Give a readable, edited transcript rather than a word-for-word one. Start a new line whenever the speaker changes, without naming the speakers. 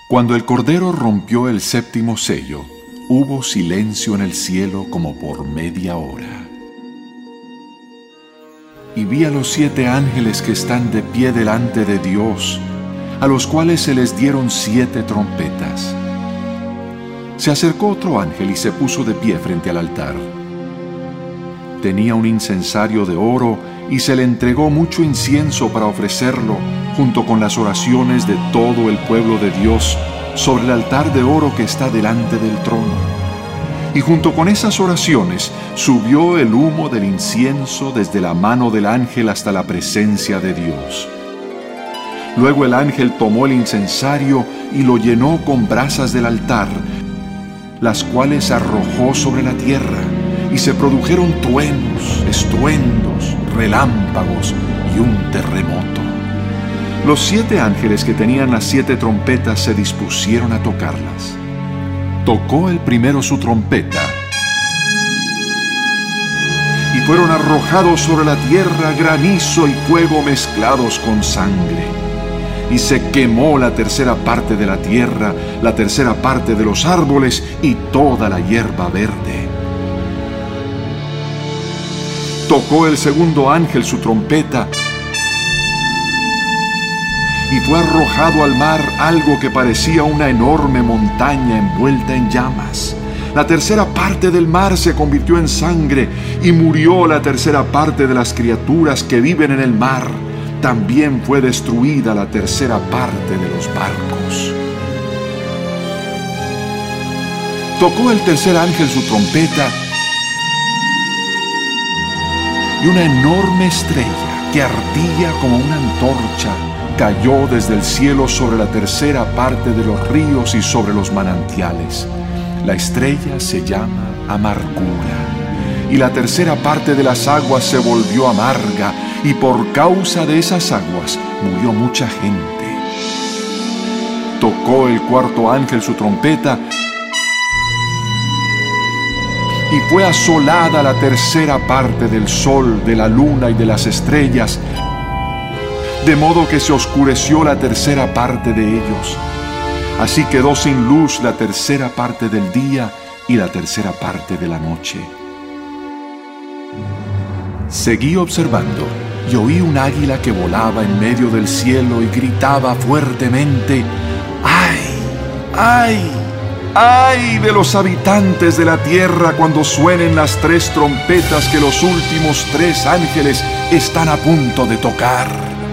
Cuando el Cordero rompió el séptimo sello, hubo silencio en el cielo como por media hora. Y vi a los 7 ángeles que están de pie delante de Dios, a los cuales se les dieron 7 trompetas. Se acercó otro ángel y se puso de pie frente al altar. Tenía un incensario de oro y se le entregó mucho incienso para ofrecerlo, junto con las oraciones de todo el pueblo de Dios, sobre el altar de oro que está delante del trono. Y junto con esas oraciones subió el humo del incienso desde la mano del ángel hasta la presencia de Dios. Luego el ángel tomó el incensario y lo llenó con brasas del altar, las cuales arrojó sobre la tierra, y se produjeron truenos, estruendos, relámpagos y un terremoto. Los 7 ángeles que tenían las 7 trompetas se dispusieron a tocarlas. Tocó el primero su trompeta, y fueron arrojados sobre la tierra granizo y fuego mezclados con sangre. Y se quemó la tercera parte de la tierra, la tercera parte de los árboles y toda la hierba verde. Tocó el segundo ángel su trompeta, y fue arrojado al mar algo que parecía una enorme montaña envuelta en llamas. La tercera parte del mar se convirtió en sangre, y murió la tercera parte de las criaturas que viven en el mar. También fue destruida la tercera parte de los barcos. Tocó el tercer ángel su trompeta, y una enorme estrella que ardía como una antorcha cayó desde el cielo sobre la tercera parte de los ríos y sobre los manantiales. La estrella se llama Amargura, y la tercera parte de las aguas se volvió amarga, y por causa de esas aguas murió mucha gente. Tocó el cuarto ángel su trompeta, y fue asolada la tercera parte del sol, de la luna y de las estrellas, de modo que se oscureció la tercera parte de ellos. Así quedó sin luz la tercera parte del día y la tercera parte de la noche. Seguí observando y oí un águila que volaba en medio del cielo y gritaba fuertemente: ¡ay! ¡ay! ¡ay de los habitantes de la tierra cuando suenen las 3 trompetas que los últimos 3 ángeles están a punto de tocar!